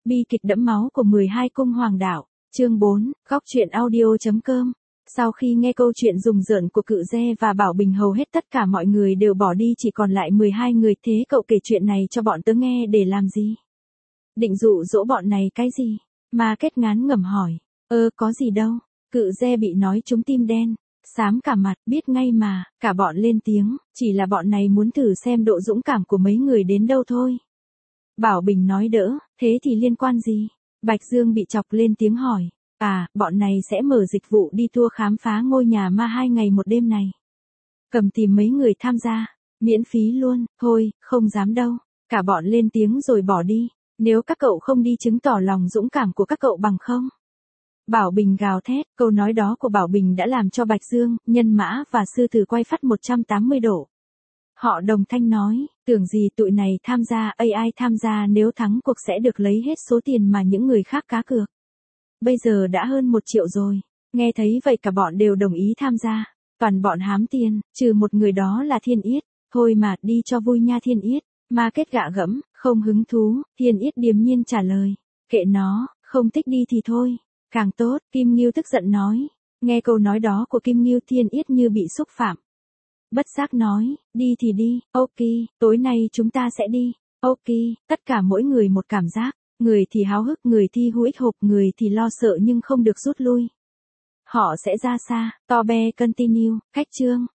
Bi kịch đẫm máu của 12 cung hoàng đạo, chương 4, góc truyện audio.com. Sau khi nghe câu chuyện rùng rợn của Cự Re và Bảo Bình, hầu hết tất cả mọi người đều bỏ đi, chỉ còn lại 12 người. Thế cậu kể chuyện này cho bọn tớ nghe để làm gì? Định dụ dỗ bọn này cái gì? Ma Kết ngán ngẩm hỏi. Có gì đâu. Cự Re bị nói trúng tim đen, xám cả mặt, biết ngay mà. Cả bọn lên tiếng, chỉ là bọn này muốn thử xem độ dũng cảm của mấy người đến đâu thôi. Bảo Bình nói đỡ, thế thì liên quan gì? Bạch Dương bị chọc lên tiếng hỏi. Bọn này sẽ mở dịch vụ đi tour khám phá ngôi nhà ma 2 ngày 1 đêm này. Cầm tìm mấy người tham gia, miễn phí luôn. Thôi, không dám đâu. Cả bọn lên tiếng rồi bỏ đi. Nếu các cậu không đi chứng tỏ lòng dũng cảm của các cậu bằng không? Bảo Bình gào thét. Câu nói đó của Bảo Bình đã làm cho Bạch Dương, Nhân Mã và Sư Tử quay phắt 180 độ. Họ đồng thanh nói, tưởng gì tụi này tham gia, ai tham gia, nếu thắng cuộc sẽ được lấy hết số tiền mà những người khác cá cược. Bây giờ đã hơn 1 triệu rồi. Nghe thấy vậy cả bọn đều đồng ý tham gia. Toàn bọn hám tiền, trừ một người, đó là Thiên Yết. Thôi mà, đi cho vui nha Thiên Yết. Ma Kết gạ gẫm, không hứng thú. Thiên Yết điềm nhiên trả lời, kệ nó, không thích đi thì thôi. Càng tốt. Kim Ngưu tức giận nói. Nghe câu nói đó của Kim Ngưu, Thiên Yết như bị xúc phạm. Bất giác nói, đi thì đi. Ok, tối nay chúng ta sẽ đi. Ok, tất cả mỗi người một cảm giác. Người thì háo hức, người thì hú ích hộp, người thì lo sợ nhưng không được rút lui. Họ sẽ ra xa. Tobe continue. Khách trương.